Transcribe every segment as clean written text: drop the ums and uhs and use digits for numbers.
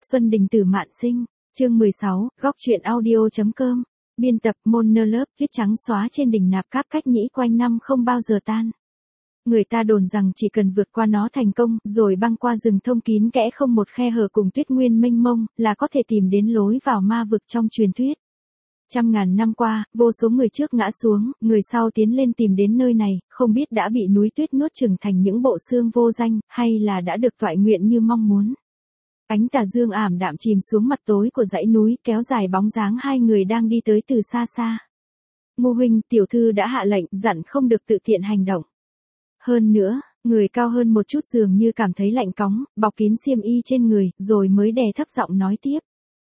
Xuân Đình Tử Mạn Sinh, chương 16, góc truyện audio.com, biên tập Monologue, viết trắng xóa trên đỉnh Nạp Cáp cách nhĩ quanh năm không bao giờ tan. Người ta đồn rằng chỉ cần vượt qua nó thành công, rồi băng qua rừng thông kín kẽ không một khe hở cùng tuyết nguyên mênh mông, là có thể tìm đến lối vào ma vực trong truyền thuyết. Trăm ngàn năm qua, vô số người trước ngã xuống, người sau tiến lên tìm đến nơi này, không biết đã bị núi tuyết nuốt chửng thành những bộ xương vô danh, hay là đã được toại nguyện như mong muốn. Ánh tà dương ảm đạm chìm xuống mặt tối của dãy núi, kéo dài bóng dáng hai người đang đi tới từ xa xa. Ngô huynh, tiểu thư đã hạ lệnh, dặn không được tự tiện hành động. Hơn nữa, người cao hơn một chút dường như cảm thấy lạnh cóng, bọc kín xiêm y trên người, rồi mới đè thấp giọng nói tiếp.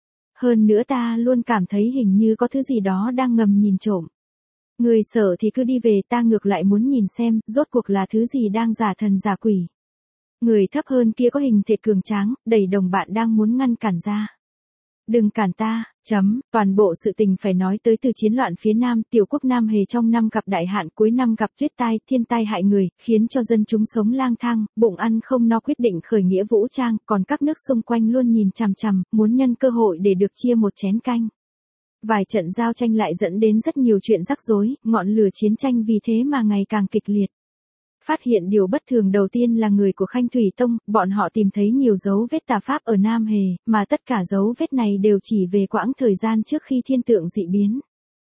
Hơn nữa ta luôn cảm thấy hình như có thứ gì đó đang ngầm nhìn trộm. Người sợ thì cứ đi về, ta ngược lại muốn nhìn xem, rốt cuộc là thứ gì đang giả thần giả quỷ. Người thấp hơn kia có hình thể cường tráng, đẩy đồng bạn đang muốn ngăn cản ra. Đừng cản ta, toàn bộ sự tình phải nói tới từ chiến loạn phía Nam, tiểu quốc Nam Hề trong năm gặp đại hạn, cuối năm gặp tuyết tai, thiên tai hại người, khiến cho dân chúng sống lang thang, bụng ăn không no, quyết định khởi nghĩa vũ trang, còn các nước xung quanh luôn nhìn chằm chằm, muốn nhân cơ hội để được chia một chén canh. Vài trận giao tranh lại dẫn đến rất nhiều chuyện rắc rối, ngọn lửa chiến tranh vì thế mà ngày càng kịch liệt. Phát hiện điều bất thường đầu tiên là người của Khanh Thủy Tông, bọn họ tìm thấy nhiều dấu vết tà pháp ở Nam Hề, mà tất cả dấu vết này đều chỉ về quãng thời gian trước khi thiên tượng dị biến.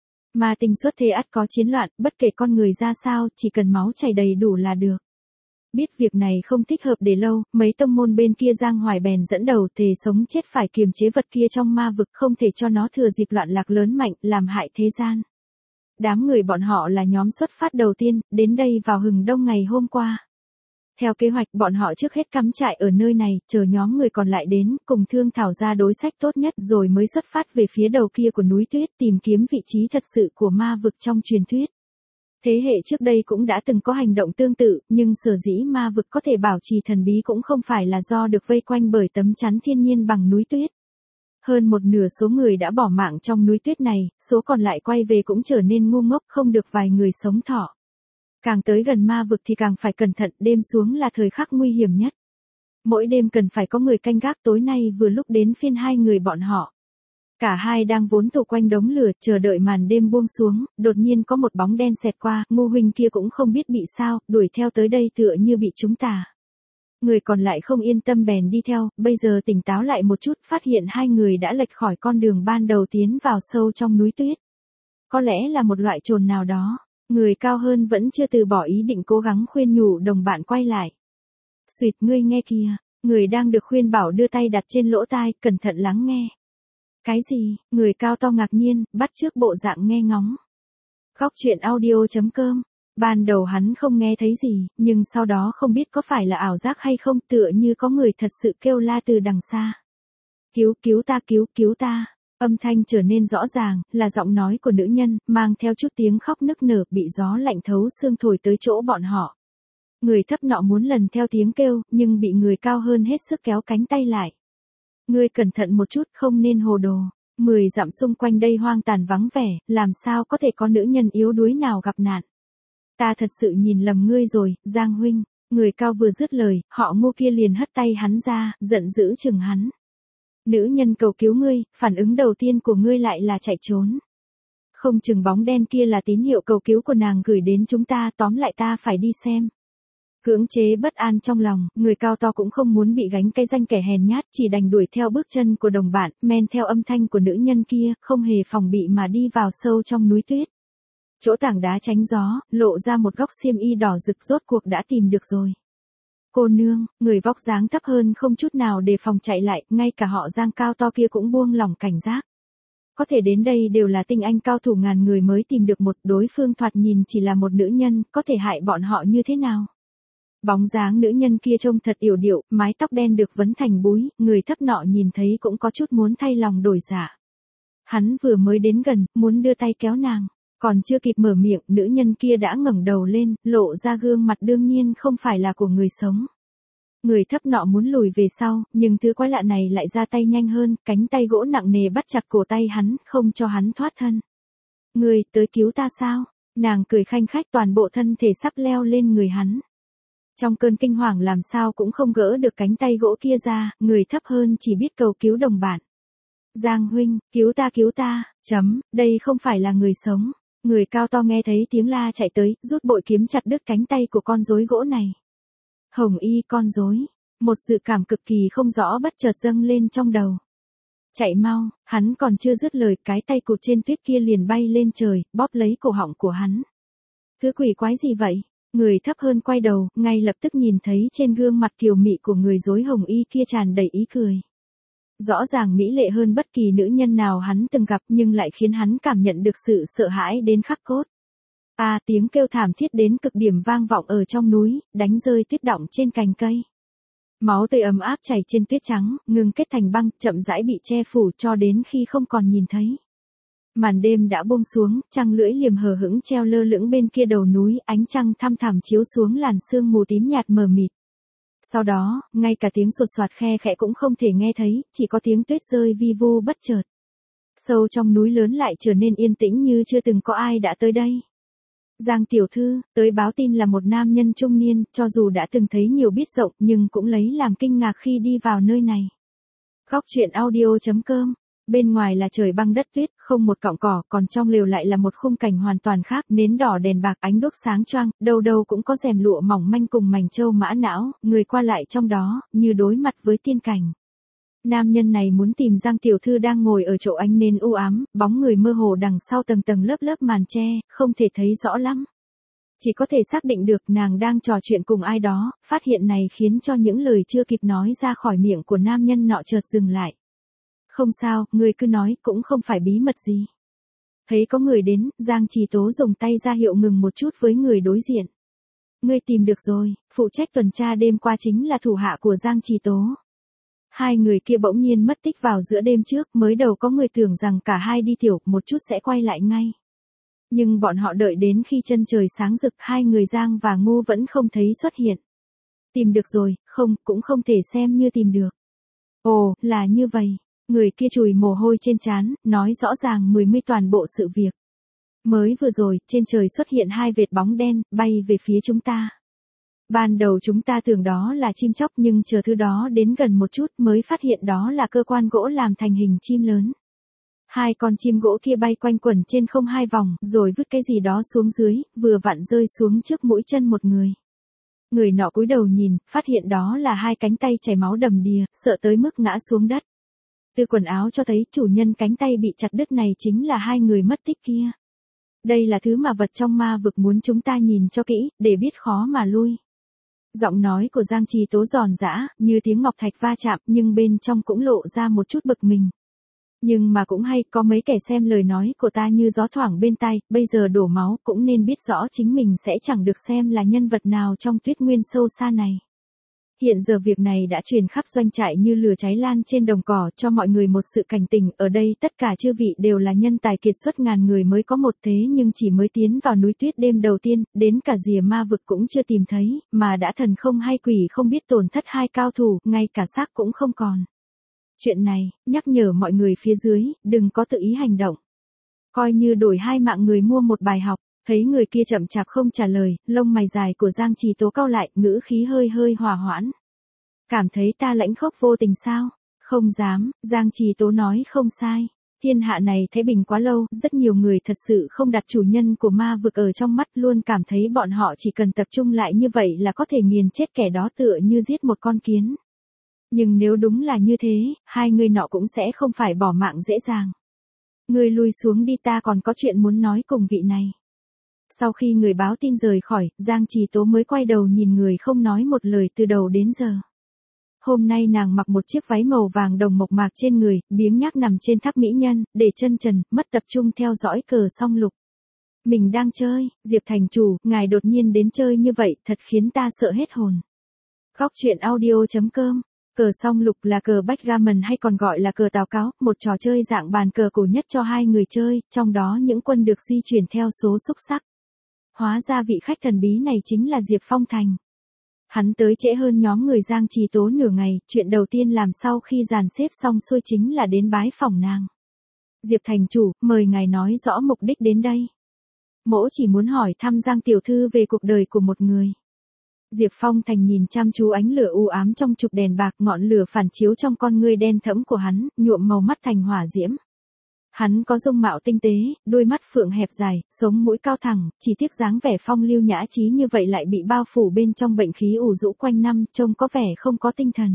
Ma tinh xuất thế ắt có chiến loạn, bất kể con người ra sao, chỉ cần máu chảy đầy đủ là được. Biết việc này không thích hợp để lâu, mấy tông môn bên kia Giang Hoài bèn dẫn đầu thề sống chết phải kiềm chế vật kia trong ma vực, không thể cho nó thừa dịp loạn lạc lớn mạnh, làm hại thế gian. Đám người bọn họ là nhóm xuất phát đầu tiên, đến đây vào hừng đông ngày hôm qua. Theo kế hoạch bọn họ trước hết cắm trại ở nơi này, chờ nhóm người còn lại đến, cùng thương thảo ra đối sách tốt nhất rồi mới xuất phát về phía đầu kia của núi tuyết tìm kiếm vị trí thật sự của ma vực trong truyền thuyết. Thế hệ trước đây cũng đã từng có hành động tương tự, nhưng sở dĩ ma vực có thể bảo trì thần bí cũng không phải là do được vây quanh bởi tấm chắn thiên nhiên bằng núi tuyết. Hơn một nửa số người đã bỏ mạng trong núi tuyết này, số còn lại quay về cũng trở nên ngu ngốc, không được vài người sống thọ. Càng tới gần ma vực thì càng phải cẩn thận, đêm xuống là thời khắc nguy hiểm nhất. Mỗi đêm cần phải có người canh gác, tối nay vừa lúc đến phiên hai người bọn họ. Cả hai đang vốn tụ quanh đống lửa, chờ đợi màn đêm buông xuống, đột nhiên có một bóng đen xẹt qua, Ngô huynh kia cũng không biết bị sao, đuổi theo tới đây tựa như bị chúng tà. Người còn lại không yên tâm bèn đi theo, bây giờ tỉnh táo lại một chút, phát hiện hai người đã lệch khỏi con đường ban đầu tiến vào sâu trong núi tuyết. Có lẽ là một loại trồn nào đó, người cao hơn vẫn chưa từ bỏ ý định, cố gắng khuyên nhủ đồng bạn quay lại. Xuyệt, ngươi nghe kìa, người đang được khuyên bảo đưa tay đặt trên lỗ tai, cẩn thận lắng nghe. Cái gì? Người cao to ngạc nhiên, bắt chước bộ dạng nghe ngóng. Góc truyện audio.com. Ban đầu hắn không nghe thấy gì, nhưng sau đó không biết có phải là ảo giác hay không, tựa như có người thật sự kêu la từ đằng xa. Cứu ta, cứu ta. Âm thanh trở nên rõ ràng, là giọng nói của nữ nhân, mang theo chút tiếng khóc nức nở, bị gió lạnh thấu xương thổi tới chỗ bọn họ. Người thấp nọ muốn lần theo tiếng kêu, nhưng bị người cao hơn hết sức kéo cánh tay lại. Ngươi cẩn thận một chút, không nên hồ đồ. 10 dặm xung quanh đây hoang tàn vắng vẻ, làm sao có thể có nữ nhân yếu đuối nào gặp nạn. Ta thật sự nhìn lầm ngươi rồi, Giang huynh. Người cao vừa dứt lời, họ Ngô kia liền hất tay hắn ra, giận dữ chừng hắn. Nữ nhân cầu cứu ngươi, phản ứng đầu tiên của ngươi lại là chạy trốn. Không chừng bóng đen kia là tín hiệu cầu cứu của nàng gửi đến chúng ta, tóm lại ta phải đi xem. Cưỡng chế bất an trong lòng, người cao to cũng không muốn bị gánh cái danh kẻ hèn nhát, chỉ đành đuổi theo bước chân của đồng bạn, men theo âm thanh của nữ nhân kia, không hề phòng bị mà đi vào sâu trong núi tuyết. Chỗ tảng đá tránh gió, lộ ra một góc xiêm y đỏ rực, rốt cuộc đã tìm được rồi. Cô nương, người vóc dáng thấp hơn không chút nào đề phòng chạy lại, ngay cả họ Giang cao to kia cũng buông lỏng cảnh giác. Có thể đến đây đều là tinh anh cao thủ ngàn người mới tìm được một, đối phương thoạt nhìn chỉ là một nữ nhân, có thể hại bọn họ như thế nào? Bóng dáng nữ nhân kia trông thật yểu điệu, mái tóc đen được vấn thành búi, người thấp nọ nhìn thấy cũng có chút muốn thay lòng đổi dạ. Hắn vừa mới đến gần, muốn đưa tay kéo nàng. Còn chưa kịp mở miệng, nữ nhân kia đã ngẩng đầu lên, lộ ra gương mặt đương nhiên không phải là của người sống. Người thấp nọ muốn lùi về sau, nhưng thứ quái lạ này lại ra tay nhanh hơn, cánh tay gỗ nặng nề bắt chặt cổ tay hắn, không cho hắn thoát thân. Người, tới cứu ta sao? Nàng cười khanh khách, toàn bộ thân thể sắp leo lên người hắn. Trong cơn kinh hoàng làm sao cũng không gỡ được cánh tay gỗ kia ra, người thấp hơn chỉ biết cầu cứu đồng bạn. Giang huynh, cứu ta, đây không phải là người sống. Người cao to nghe thấy tiếng la chạy tới, rút bội kiếm chặt đứt cánh tay của con rối gỗ này. Hồng y con rối, một dự cảm cực kỳ không rõ bất chợt dâng lên trong đầu. Chạy mau, hắn còn chưa dứt lời, cái tay cụt trên tuyết kia liền bay lên trời, bóp lấy cổ họng của hắn. Thứ quỷ quái gì vậy? Người thấp hơn quay đầu, ngay lập tức nhìn thấy trên gương mặt kiều mị của người rối hồng y kia tràn đầy ý cười. Rõ ràng mỹ lệ hơn bất kỳ nữ nhân nào hắn từng gặp nhưng lại khiến hắn cảm nhận được sự sợ hãi đến khắc cốt. Tiếng kêu thảm thiết đến cực điểm vang vọng ở trong núi, đánh rơi tuyết đọng trên cành cây. Máu tươi ấm áp chảy trên tuyết trắng, ngừng kết thành băng, chậm rãi bị che phủ cho đến khi không còn nhìn thấy. Màn đêm đã buông xuống, trăng lưỡi liềm hờ hững treo lơ lửng bên kia đầu núi, ánh trăng thăm thẳm chiếu xuống làn sương mù tím nhạt mờ mịt. Sau đó, ngay cả tiếng sột soạt khe khẽ cũng không thể nghe thấy, chỉ có tiếng tuyết rơi vi vu bất chợt. Sâu trong núi lớn lại trở nên yên tĩnh như chưa từng có ai đã tới đây. Giang tiểu thư, tới báo tin là một nam nhân trung niên, cho dù đã từng thấy nhiều biết rộng nhưng cũng lấy làm kinh ngạc khi đi vào nơi này. Góc truyện audio.com. Bên ngoài là trời băng đất tuyết, không một cọng cỏ, còn trong lều lại là một khung cảnh hoàn toàn khác, nến đỏ đèn bạc, ánh đuốc sáng choang, đâu đâu cũng có rèm lụa mỏng manh cùng mảnh trâu mã não, người qua lại trong đó, như đối mặt với tiên cảnh. Nam nhân này muốn tìm Giang tiểu thư đang ngồi ở chỗ ánh nến u ám, bóng người mơ hồ đằng sau tầng tầng lớp lớp màn che, không thể thấy rõ lắm. Chỉ có thể xác định được nàng đang trò chuyện cùng ai đó, phát hiện này khiến cho những lời chưa kịp nói ra khỏi miệng của nam nhân nọ chợt dừng lại. Không sao, ngươi cứ nói, cũng không phải bí mật gì. Thấy có người đến, Giang Trì Tố dùng tay ra hiệu ngừng một chút với người đối diện. Ngươi tìm được rồi, phụ trách tuần tra đêm qua chính là thủ hạ của Giang Trì Tố. Hai người kia bỗng nhiên mất tích vào giữa đêm trước, mới đầu có người tưởng rằng cả hai đi tiểu, một chút sẽ quay lại ngay. Nhưng bọn họ đợi đến khi chân trời sáng rực, hai người Giang và Ngô vẫn không thấy xuất hiện. Tìm được rồi, không, cũng không thể xem như tìm được. Ồ, là như vậy. Người kia chùi mồ hôi trên trán, nói rõ ràng mười mươi toàn bộ sự việc. Mới vừa rồi, trên trời xuất hiện hai vệt bóng đen, bay về phía chúng ta. Ban đầu chúng ta tưởng đó là chim chóc nhưng chờ thứ đó đến gần một chút mới phát hiện đó là cơ quan gỗ làm thành hình chim lớn. Hai con chim gỗ kia bay quanh quẩn trên không hai vòng, rồi vứt cái gì đó xuống dưới, vừa vặn rơi xuống trước mũi chân một người. Người nọ cúi đầu nhìn, phát hiện đó là hai cánh tay chảy máu đầm đìa, sợ tới mức ngã xuống đất. Từ quần áo cho thấy chủ nhân cánh tay bị chặt đứt này chính là hai người mất tích kia. Đây là thứ mà vật trong ma vực muốn chúng ta nhìn cho kỹ, để biết khó mà lui. Giọng nói của Giang Trì Tố giòn giã, như tiếng ngọc thạch va chạm, nhưng bên trong cũng lộ ra một chút bực mình. Nhưng mà cũng hay, có mấy kẻ xem lời nói của ta như gió thoảng bên tai, bây giờ đổ máu cũng nên biết rõ chính mình sẽ chẳng được xem là nhân vật nào trong tuyết nguyên sâu xa này. Hiện giờ việc này đã truyền khắp doanh trại như lửa cháy lan trên đồng cỏ, cho mọi người một sự cảnh tỉnh, ở đây tất cả chư vị đều là nhân tài kiệt xuất ngàn người mới có một, thế nhưng chỉ mới tiến vào núi tuyết đêm đầu tiên, đến cả rìa ma vực cũng chưa tìm thấy, mà đã thần không hay quỷ không biết tổn thất hai cao thủ, ngay cả xác cũng không còn. Chuyện này, nhắc nhở mọi người phía dưới, đừng có tự ý hành động. Coi như đổi hai mạng người mua một bài học. Thấy người kia chậm chạp không trả lời, lông mày dài của Giang Trì Tố cau lại, ngữ khí hơi hơi hòa hoãn. Cảm thấy ta lãnh khốc vô tình sao? Không dám, Giang Trì Tố nói không sai. Thiên hạ này thái bình quá lâu, rất nhiều người thật sự không đặt chủ nhân của ma vực ở trong mắt, luôn cảm thấy bọn họ chỉ cần tập trung lại như vậy là có thể nghiền chết kẻ đó tựa như giết một con kiến. Nhưng nếu đúng là như thế, hai người nọ cũng sẽ không phải bỏ mạng dễ dàng. Người lui xuống đi, ta còn có chuyện muốn nói cùng vị này. Sau khi người báo tin rời khỏi, Giang Trì Tố mới quay đầu nhìn người không nói một lời từ đầu đến giờ. Hôm nay nàng mặc một chiếc váy màu vàng đồng mộc mạc trên người, biếng nhác nằm trên tháp mỹ nhân, để chân trần, mất tập trung theo dõi cờ song lục. Mình đang chơi, Diệp thành chủ, ngài đột nhiên đến chơi như vậy, thật khiến ta sợ hết hồn. Góc truyện audio.com. Cờ song lục là cờ backgammon hay còn gọi là cờ tào cáo, một trò chơi dạng bàn cờ cổ nhất cho hai người chơi, trong đó những quân được di chuyển theo số xúc sắc. Hóa ra vị khách thần bí này chính là Diệp Phong Thành. Hắn tới trễ hơn nhóm người Giang Trì Tố nửa ngày, chuyện đầu tiên làm sau khi dàn xếp xong xuôi chính là đến bái phỏng nàng. Diệp thành chủ, mời ngài nói rõ mục đích đến đây. Mỗ chỉ muốn hỏi thăm Giang tiểu thư về cuộc đời của một người. Diệp Phong Thành nhìn chăm chú ánh lửa u ám trong chụp đèn bạc, ngọn lửa phản chiếu trong con ngươi đen thẫm của hắn, nhuộm màu mắt thành hỏa diễm. Hắn có dung mạo tinh tế, đôi mắt phượng hẹp dài, sống mũi cao thẳng, chỉ tiếc dáng vẻ phong lưu nhã trí như vậy lại bị bao phủ bên trong bệnh khí ù rũ quanh năm, trông có vẻ không có tinh thần.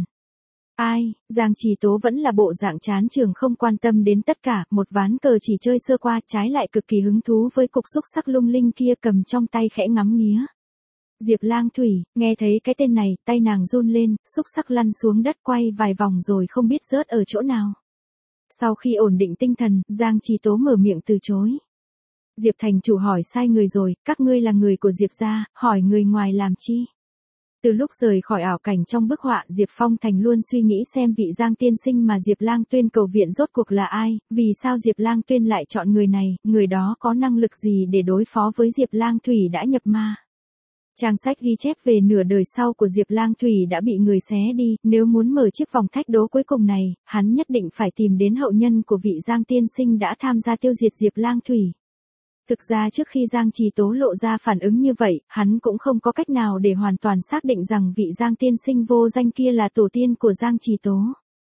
Ai, Giang Trì Tố vẫn là bộ dạng chán trường không quan tâm đến tất cả, một ván cờ chỉ chơi sơ qua, trái lại cực kỳ hứng thú với cục xúc sắc lung linh kia cầm trong tay khẽ ngắm nghía. Diệp Lang Thủy, nghe thấy cái tên này, tay nàng run lên, xúc sắc lăn xuống đất quay vài vòng rồi không biết rớt ở chỗ nào. Sau khi ổn định tinh thần, Giang Trì Tố mở miệng từ chối. Diệp thành chủ hỏi sai người rồi, các ngươi là người của Diệp gia, hỏi người ngoài làm chi? Từ lúc rời khỏi ảo cảnh trong bức họa, Diệp Phong Thành luôn suy nghĩ xem vị Giang tiên sinh mà Diệp Lang Tuyên cầu viện rốt cuộc là ai, vì sao Diệp Lang Tuyên lại chọn người này, người đó có năng lực gì để đối phó với Diệp Lang Thủy đã nhập ma. Trang sách ghi chép về nửa đời sau của Diệp Lang Thủy đã bị người xé đi, nếu muốn mở chiếc vòng thách đố cuối cùng này, hắn nhất định phải tìm đến hậu nhân của vị Giang tiên sinh đã tham gia tiêu diệt Diệp Lang Thủy. Thực ra trước khi Giang Trì Tố lộ ra phản ứng như vậy, hắn cũng không có cách nào để hoàn toàn xác định rằng vị Giang tiên sinh vô danh kia là tổ tiên của Giang Trì Tố.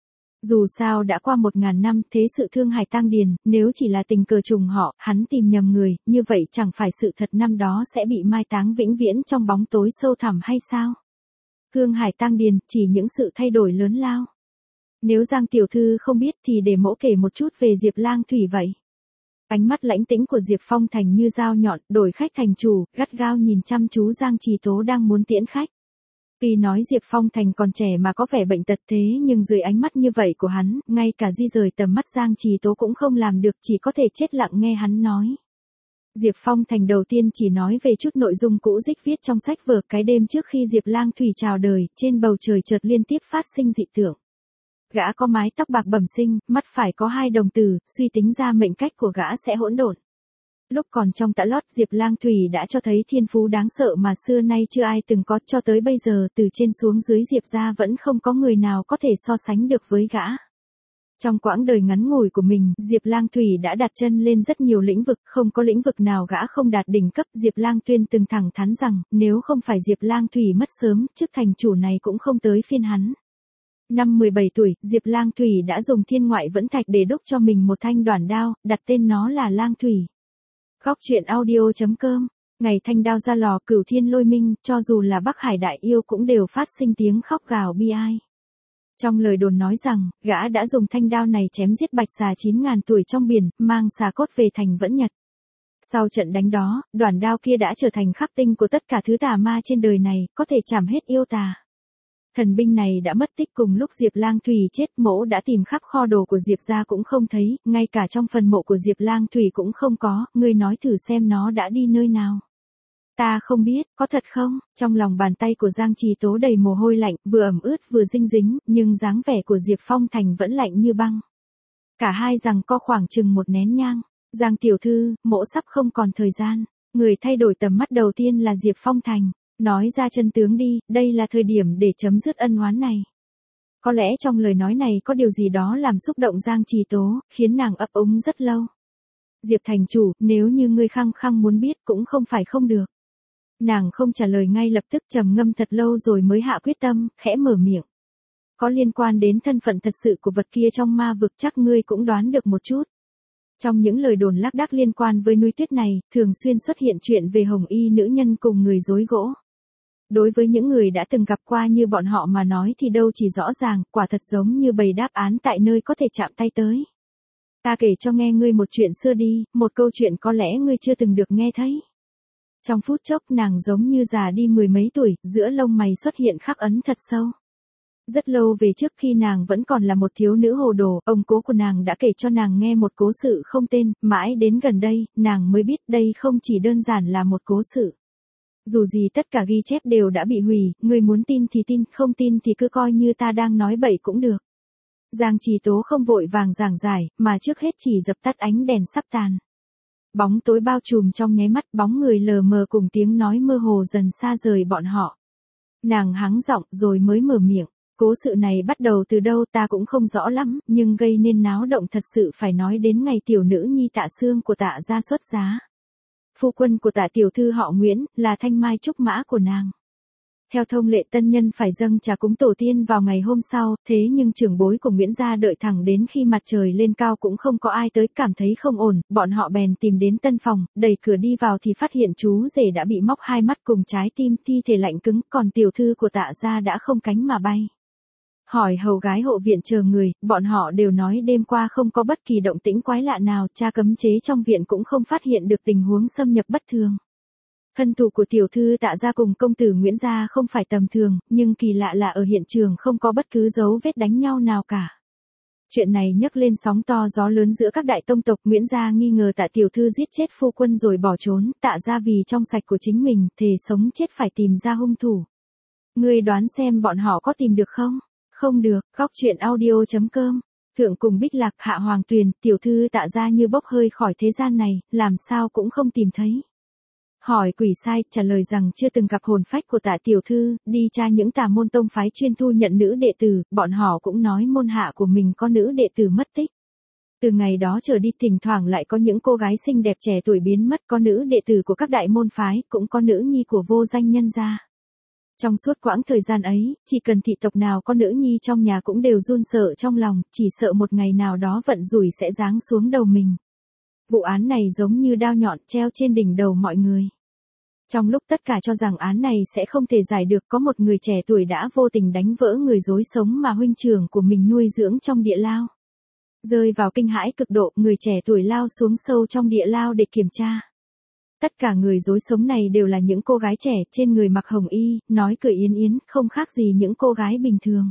Dù sao đã qua 1000 năm, thế sự thương hải tang điền, nếu chỉ là tình cờ trùng họ, hắn tìm nhầm người, như vậy chẳng phải sự thật năm đó sẽ bị mai táng vĩnh viễn trong bóng tối sâu thẳm hay sao? Thương hải tang điền, chỉ những sự thay đổi lớn lao. Nếu Giang tiểu thư không biết thì để mỗ kể một chút về Diệp Lang Thủy vậy. Ánh mắt lãnh tĩnh của Diệp Phong Thành như dao nhọn, đổi khách thành chủ, gắt gao nhìn chăm chú Giang Trì Tố đang muốn tiễn khách. Tuy nói Diệp Phong Thành còn trẻ mà có vẻ bệnh tật thế nhưng dưới ánh mắt như vậy của hắn, ngay cả di rời tầm mắt Giang Trì Tố cũng không làm được, chỉ có thể chết lặng nghe hắn nói. Diệp Phong Thành đầu tiên chỉ nói về chút nội dung cũ dích viết trong sách vở. Cái đêm trước khi Diệp Lang Thủy chào đời, trên bầu trời chợt liên tiếp phát sinh dị tượng. Gã có mái tóc bạc bẩm sinh, mắt phải có 2 đồng tử, suy tính ra mệnh cách của gã sẽ hỗn độn. Lúc còn trong tã lót, Diệp Lang Thủy đã cho thấy thiên phú đáng sợ mà xưa nay chưa ai từng có, cho tới bây giờ từ trên xuống dưới Diệp gia vẫn không có người nào có thể so sánh được với gã. Trong quãng đời ngắn ngủi của mình, Diệp Lang Thủy đã đặt chân lên rất nhiều lĩnh vực, không có lĩnh vực nào gã không đạt đỉnh cấp. Diệp Lang Tuyên từng thẳng thắn rằng, nếu không phải Diệp Lang Thủy mất sớm, chức thành chủ này cũng không tới phiên hắn. Năm 17 tuổi, Diệp Lang Thủy đã dùng thiên ngoại vẫn thạch để đúc cho mình một thanh đoản đao, đặt tên nó là Lang Thủy. Góc truyện audio.com, ngày thanh đao ra lò, cửu thiên lôi minh, cho dù là Bắc Hải đại yêu cũng đều phát sinh tiếng khóc gào bi ai. Trong lời đồn nói rằng, gã đã dùng thanh đao này chém giết bạch xà 9.000 tuổi trong biển, mang xà cốt về thành Vẫn Nhật. Sau trận đánh đó, đoản đao kia đã trở thành khắc tinh của tất cả thứ tà ma trên đời này, có thể chảm hết yêu tà. Thần binh này đã mất tích cùng lúc Diệp Lang Thủy chết, mỗ đã tìm khắp kho đồ của Diệp gia cũng không thấy, ngay cả trong phần mộ của Diệp Lang Thủy cũng không có, ngươi nói thử xem nó đã đi nơi nào. Ta không biết, có thật không? Trong lòng bàn tay của Giang Trì Tố đầy mồ hôi lạnh, vừa ẩm ướt vừa dinh dính, nhưng dáng vẻ của Diệp Phong Thành vẫn lạnh như băng. Cả hai giằng co khoảng chừng một nén nhang. Giang tiểu thư, mỗ sắp không còn thời gian. Người thay đổi tầm mắt đầu tiên là Diệp Phong Thành. Nói ra chân tướng đi, đây là thời điểm để chấm dứt ân oán này. Có lẽ trong lời nói này có điều gì đó làm xúc động Giang Trì Tố, khiến nàng ấp úng rất lâu. Diệp thành chủ, nếu như ngươi khăng khăng muốn biết cũng không phải không được. Nàng không trả lời ngay lập tức, trầm ngâm thật lâu rồi mới hạ quyết tâm, khẽ mở miệng. Có liên quan đến thân phận thật sự của vật kia trong ma vực, chắc ngươi cũng đoán được một chút. Trong những lời đồn lác đác liên quan với núi tuyết này, thường xuyên xuất hiện chuyện về hồng y nữ nhân cùng người dối gỗ. Đối với những người đã từng gặp qua như bọn họ mà nói thì đâu chỉ rõ ràng, quả thật giống như bầy đáp án tại nơi có thể chạm tay tới. Ta kể cho nghe ngươi một chuyện xưa đi, một câu chuyện có lẽ ngươi chưa từng được nghe thấy. Trong phút chốc nàng giống như già đi 10 mấy tuổi, giữa lông mày xuất hiện khắc ấn thật sâu. Rất lâu về trước khi nàng vẫn còn là một thiếu nữ hồ đồ, ông cố của nàng đã kể cho nàng nghe một cố sự không tên, mãi đến gần đây, nàng mới biết đây không chỉ đơn giản là một cố sự. Dù gì tất cả ghi chép đều đã bị hủy, người muốn tin thì tin, không tin thì cứ coi như ta đang nói bậy cũng được. Giang Trì Tố không vội vàng giảng giải, mà trước hết chỉ dập tắt ánh đèn sắp tàn. Bóng tối bao trùm trong nháy mắt, bóng người lờ mờ cùng tiếng nói mơ hồ dần xa rời bọn họ. Nàng hắng giọng rồi mới mở miệng. Cố sự này bắt đầu từ đâu ta cũng không rõ lắm, nhưng gây nên náo động thật sự phải nói đến ngày tiểu nữ nhi Tạ Sương của Tạ gia xuất giá. Phu quân của Tạ tiểu thư họ Nguyễn, là thanh mai trúc mã của nàng. Theo thông lệ tân nhân phải dâng trà cúng tổ tiên vào ngày hôm sau, thế nhưng trưởng bối của Nguyễn gia đợi thẳng đến khi mặt trời lên cao cũng không có ai tới, cảm thấy không ổn, bọn họ bèn tìm đến tân phòng, đẩy cửa đi vào thì phát hiện chú rể đã bị móc hai mắt cùng trái tim, thi thể lạnh cứng, còn tiểu thư của Tạ gia đã không cánh mà bay. Hỏi hầu gái hộ viện chờ người, bọn họ đều nói đêm qua không có bất kỳ động tĩnh quái lạ nào, cha cấm chế trong viện cũng không phát hiện được tình huống xâm nhập bất thường. Thân thủ của tiểu thư Tạ gia cùng công tử Nguyễn gia không phải tầm thường, nhưng kỳ lạ là ở hiện trường không có bất cứ dấu vết đánh nhau nào cả. Chuyện này nhấc lên sóng to gió lớn giữa các đại tông tộc. Nguyễn gia nghi ngờ Tạ tiểu thư giết chết phu quân rồi bỏ trốn, Tạ gia vì trong sạch của chính mình, thề sống chết phải tìm ra hung thủ. Ngươi đoán xem bọn họ có tìm được không? Không được. Góc truyện audio.com. Thượng cùng Bích Lạc, Hạ Hoàng Tuyền, tiểu thư Tạ gia như bốc hơi khỏi thế gian này, làm sao cũng không tìm thấy. Hỏi quỷ sai, trả lời rằng chưa từng gặp hồn phách của Tạ tiểu thư, đi tra những tà môn tông phái chuyên thu nhận nữ đệ tử, bọn họ cũng nói môn hạ của mình có nữ đệ tử mất tích. Từ ngày đó trở đi thỉnh thoảng lại có những cô gái xinh đẹp trẻ tuổi biến mất, có nữ đệ tử của các đại môn phái, cũng có nữ nhi của vô danh nhân gia. Trong suốt quãng thời gian ấy, chỉ cần thị tộc nào có nữ nhi trong nhà cũng đều run sợ trong lòng, chỉ sợ một ngày nào đó vận rủi sẽ giáng xuống đầu mình. Vụ án này giống như đao nhọn treo trên đỉnh đầu mọi người. Trong lúc tất cả cho rằng án này sẽ không thể giải được, có một người trẻ tuổi đã vô tình đánh vỡ người rối sống mà huynh trưởng của mình nuôi dưỡng trong địa lao. Rơi vào kinh hãi cực độ, người trẻ tuổi lao xuống sâu trong địa lao để kiểm tra. Tất cả người rối sống này đều là những cô gái trẻ, trên người mặc hồng y, nói cười yến yến, không khác gì những cô gái bình thường.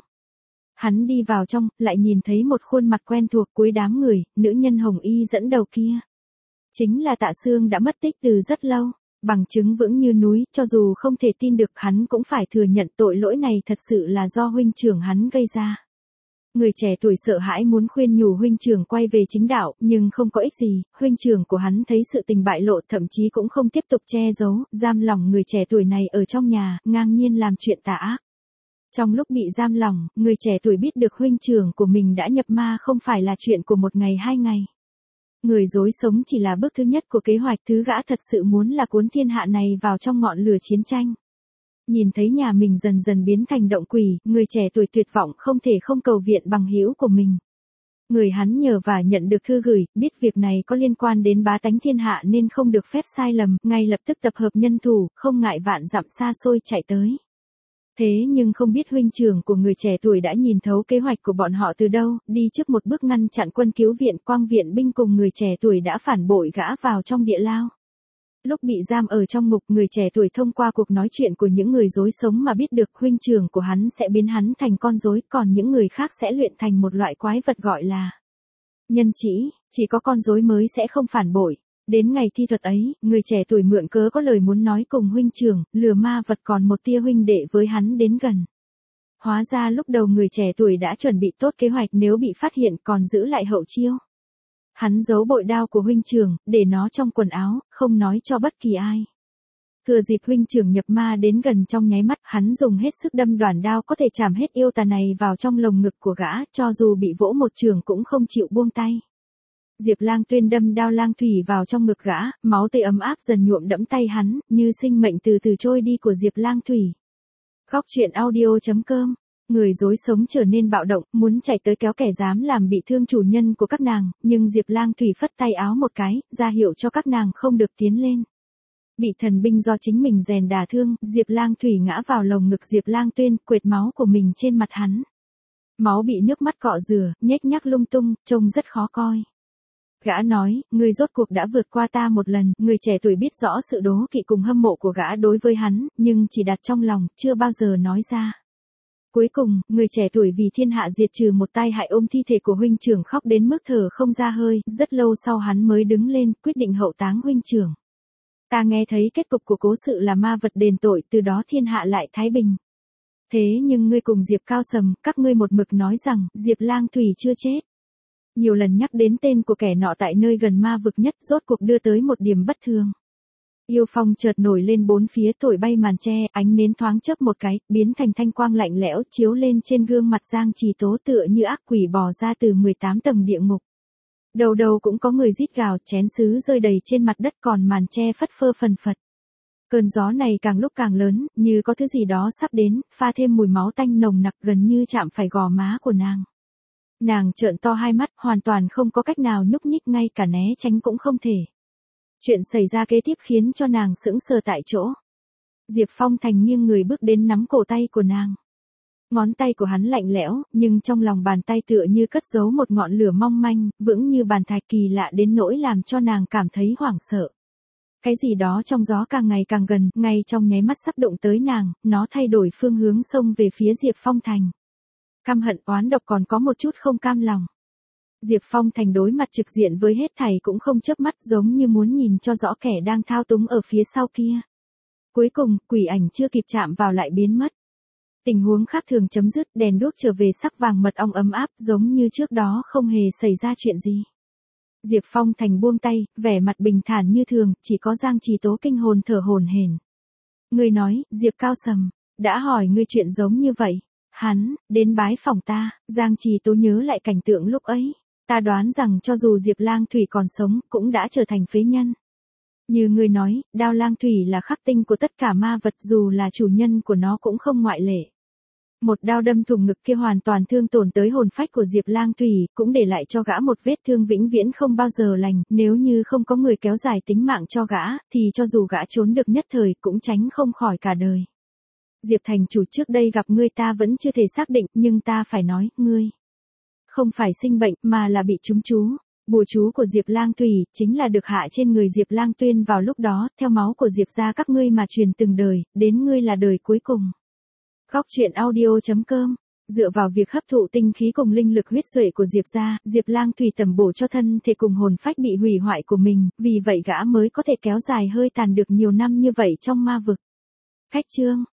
Hắn đi vào trong, lại nhìn thấy một khuôn mặt quen thuộc cuối đám người, nữ nhân hồng y dẫn đầu kia. Chính là Tạ Sương đã mất tích từ rất lâu, bằng chứng vững như núi, cho dù không thể tin được hắn cũng phải thừa nhận tội lỗi này thật sự là do huynh trưởng hắn gây ra. Người trẻ tuổi sợ hãi muốn khuyên nhủ huynh trưởng quay về chính đạo, nhưng không có ích gì, huynh trưởng của hắn thấy sự tình bại lộ thậm chí cũng không tiếp tục che giấu, giam lỏng người trẻ tuổi này ở trong nhà, ngang nhiên làm chuyện tà ác. Trong lúc bị giam lỏng, người trẻ tuổi biết được huynh trưởng của mình đã nhập ma không phải là chuyện của một ngày hai ngày. Người dối sống chỉ là bước thứ nhất của kế hoạch, thứ gã thật sự muốn là cuốn thiên hạ này vào trong ngọn lửa chiến tranh. Nhìn thấy nhà mình dần dần biến thành động quỷ, người trẻ tuổi tuyệt vọng không thể không cầu viện bằng hữu của mình. Người hắn nhờ và nhận được thư gửi, biết việc này có liên quan đến bá tánh thiên hạ nên không được phép sai lầm, ngay lập tức tập hợp nhân thủ, không ngại vạn dặm xa xôi chạy tới. Thế nhưng không biết huynh trưởng của người trẻ tuổi đã nhìn thấu kế hoạch của bọn họ từ đâu, đi trước một bước ngăn chặn quân cứu viện, quang viện binh cùng người trẻ tuổi đã phản bội gã vào trong địa lao. Lúc bị giam ở trong ngục, người trẻ tuổi thông qua cuộc nói chuyện của những người rối sống mà biết được huynh trưởng của hắn sẽ biến hắn thành con rối, còn những người khác sẽ luyện thành một loại quái vật gọi là nhân chỉ có con rối mới sẽ không phản bội. Đến ngày thi thuật ấy, người trẻ tuổi mượn cớ có lời muốn nói cùng huynh trưởng, lừa ma vật còn một tia huynh đệ với hắn đến gần. Hóa ra lúc đầu người trẻ tuổi đã chuẩn bị tốt kế hoạch, nếu bị phát hiện còn giữ lại hậu chiêu. Hắn giấu bội đao của huynh trưởng, để nó trong quần áo, không nói cho bất kỳ ai. Thừa dịp huynh trưởng nhập ma đến gần trong nháy mắt, hắn dùng hết sức đâm đoản đao có thể chảm hết yêu tà này vào trong lồng ngực của gã, cho dù bị vỗ một trường cũng không chịu buông tay. Diệp Lang Tuyên đâm đao lang thủy vào trong ngực gã, máu tươi ấm áp dần nhuộm đẫm tay hắn, như sinh mệnh từ từ trôi đi của Diệp Lang thủy. Góc truyện audio.com. Người rối sống trở nên bạo động, muốn chạy tới kéo kẻ dám làm bị thương chủ nhân của các nàng, nhưng Diệp Lang thủy phất tay áo một cái, ra hiệu cho các nàng không được tiến lên. Bị thần binh do chính mình rèn đả thương, Diệp Lang thủy ngã vào lồng ngực Diệp Lang Tuyên, quệt máu của mình trên mặt hắn. Máu bị nước mắt cọ rửa, nhếch nhác lung tung, trông rất khó coi. Gã nói, ngươi rốt cuộc đã vượt qua ta một lần, người trẻ tuổi biết rõ sự đố kỵ cùng hâm mộ của gã đối với hắn, nhưng chỉ đặt trong lòng, chưa bao giờ nói ra. Cuối cùng, người trẻ tuổi vì thiên hạ diệt trừ một tai hại ôm thi thể của huynh trưởng khóc đến mức thở không ra hơi, rất lâu sau hắn mới đứng lên, quyết định hậu táng huynh trưởng. Ta nghe thấy kết cục của cố sự là ma vật đền tội, từ đó thiên hạ lại thái bình. Thế nhưng ngươi cùng Diệp Cao Sầm, các ngươi một mực nói rằng, Diệp Lang thủy chưa chết. Nhiều lần nhắc đến tên của kẻ nọ tại nơi gần ma vực nhất, rốt cuộc đưa tới một điểm bất thường. Yêu phong chợt nổi lên bốn phía, thổi bay màn che, ánh nến thoáng chớp một cái, biến thành thanh quang lạnh lẽo chiếu lên trên gương mặt Giang Trì Tố tựa như ác quỷ bò ra từ 18 tầng địa ngục. Đầu đầu cũng có người rít gào, chén sứ rơi đầy trên mặt đất, còn màn che phất phơ phần phật. Cơn gió này càng lúc càng lớn, như có thứ gì đó sắp đến, pha thêm mùi máu tanh nồng nặc gần như chạm phải gò má của nàng. Nàng trợn to hai mắt, hoàn toàn không có cách nào nhúc nhích, ngay cả né tránh cũng không thể. Chuyện xảy ra kế tiếp khiến cho nàng sững sờ tại chỗ. Diệp Phong Thành nghiêng người bước đến nắm cổ tay của nàng. Ngón tay của hắn lạnh lẽo, nhưng trong lòng bàn tay tựa như cất giấu một ngọn lửa mong manh, vững như bàn thạch, kỳ lạ đến nỗi làm cho nàng cảm thấy hoảng sợ. Cái gì đó trong gió càng ngày càng gần, ngay trong nháy mắt sắp đụng tới nàng, nó thay đổi phương hướng xông về phía Diệp Phong Thành. Căm hận oán độc còn có một chút không cam lòng. Diệp Phong Thành đối mặt trực diện với hết thảy cũng không chớp mắt, giống như muốn nhìn cho rõ kẻ đang thao túng ở phía sau kia. Cuối cùng, quỷ ảnh chưa kịp chạm vào lại biến mất. Tình huống khác thường chấm dứt, đèn đuốc trở về sắc vàng mật ong ấm áp, giống như trước đó không hề xảy ra chuyện gì. Diệp Phong Thành buông tay, vẻ mặt bình thản như thường, chỉ có Giang Trì Tố kinh hồn thở hổn hển. Ngươi nói, Diệp Cao Sầm, đã hỏi ngươi chuyện giống như vậy. Hắn, đến bái phòng ta, Giang Trì Tố nhớ lại cảnh tượng lúc ấy. Ta đoán rằng cho dù Diệp Lang Thủy còn sống, cũng đã trở thành phế nhân. Như ngươi nói, Đao Lang Thủy là khắc tinh của tất cả ma vật, dù là chủ nhân của nó cũng không ngoại lệ. Một đao đâm thủng ngực kia hoàn toàn thương tổn tới hồn phách của Diệp Lang Thủy, cũng để lại cho gã một vết thương vĩnh viễn không bao giờ lành, nếu như không có người kéo dài tính mạng cho gã, thì cho dù gã trốn được nhất thời cũng tránh không khỏi cả đời. Diệp thành chủ, trước đây gặp ngươi ta vẫn chưa thể xác định, nhưng ta phải nói, ngươi không phải sinh bệnh, mà là bị trúng chú. Bùa chú của Diệp Lang Thủy, chính là được hạ trên người Diệp Lang Tuyên vào lúc đó, theo máu của Diệp gia các ngươi mà truyền từng đời, đến ngươi là đời cuối cùng. Góc truyện audio.com. Dựa vào việc hấp thụ tinh khí cùng linh lực huyết duệ của Diệp gia, Diệp Lang Thủy tẩm bổ cho thân thể cùng hồn phách bị hủy hoại của mình, vì vậy gã mới có thể kéo dài hơi tàn được nhiều năm như vậy trong ma vực. Khách chương.